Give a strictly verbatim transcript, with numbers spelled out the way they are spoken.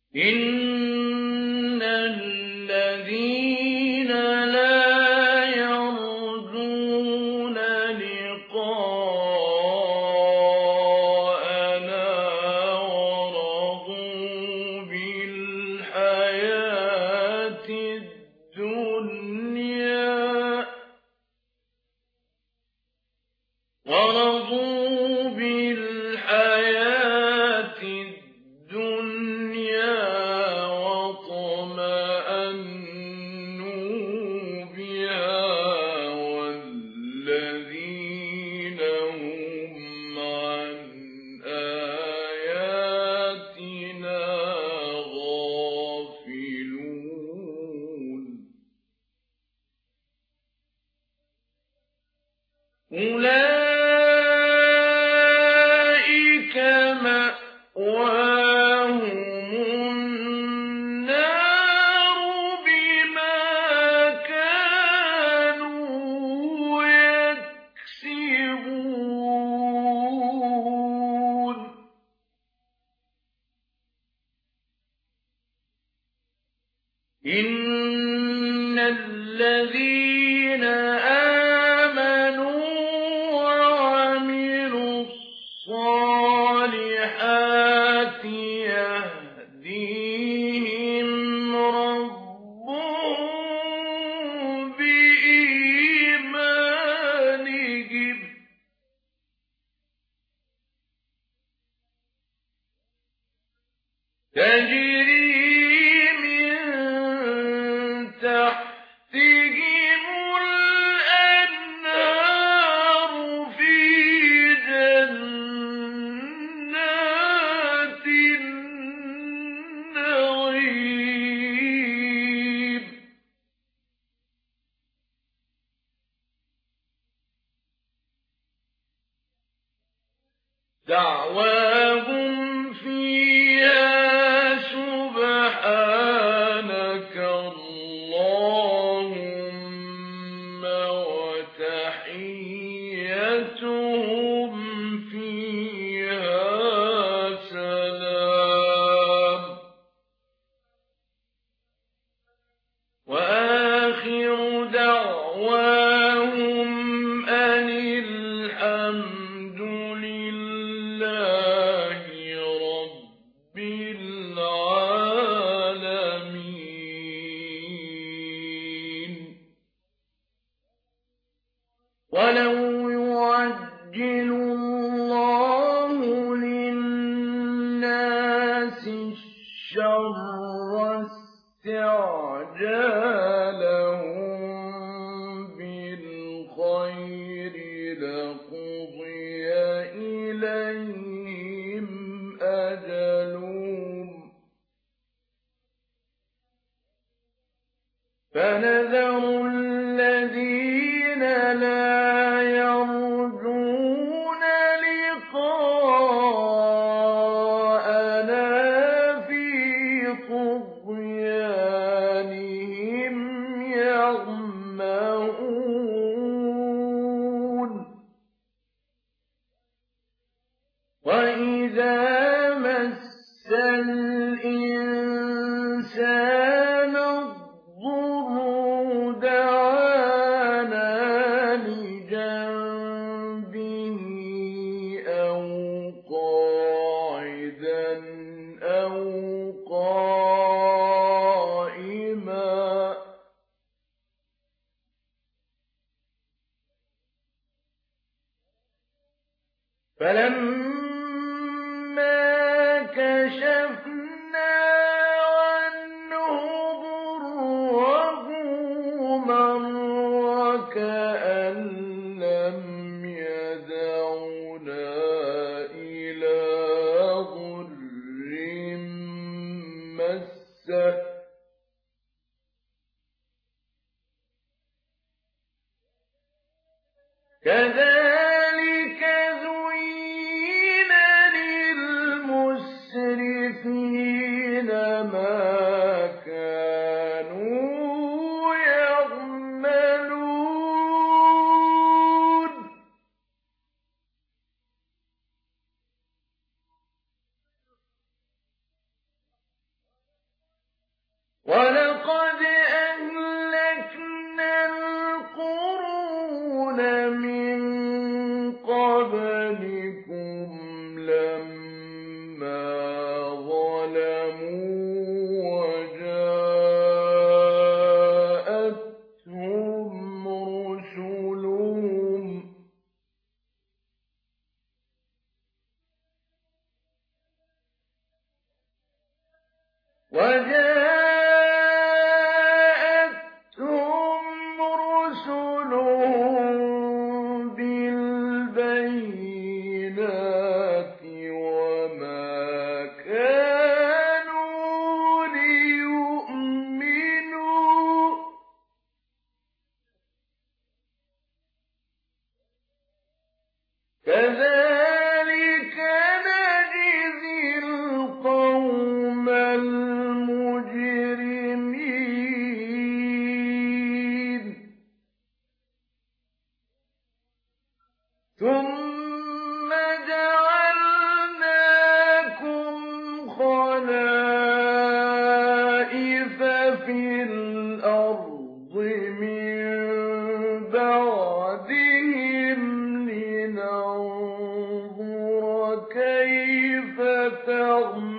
إن الذين لا يرجون لقاءنا ورضوا بالحياة الدنيا ورضوا بالحياة الدنيا واطمأنوا بها والذين هم عن آياتنا غافلون أولئك مأواهم النار بما كانوا يكسبون إن الذين آمنوا وعملوا الصالحات يهديهم ربهم بإيمانهم تجري من تحتهم الأنهار في جنات النعيم دعواهم فيها سبحانك اللهم وتحيتهم فيها سلام وآخر دعواهم أن الحمد لله رب العالمين ولو يعجل الله للناس الشر استعجالهم بالخير لقضي إليهم أجلهم فنذر الذين لا يرجون لقاءنا في طغيانهم يعمهون وإذا مس الإنسان الضر دعانا لجنبه أو قاعدا أو قائما فلما كشفنا عنه ضره مر كأن لم يدعنا إلى ضر مسه كذلك زين للمسرفين ما كانوا يعملون وجاءتهم رسلهم بالبينات وما كانوا ليؤمنوا كذلك نجزي القوم المجرمين ثم جعلناكم خلائف في الأرض من بعدهم لننظر كيف تعملون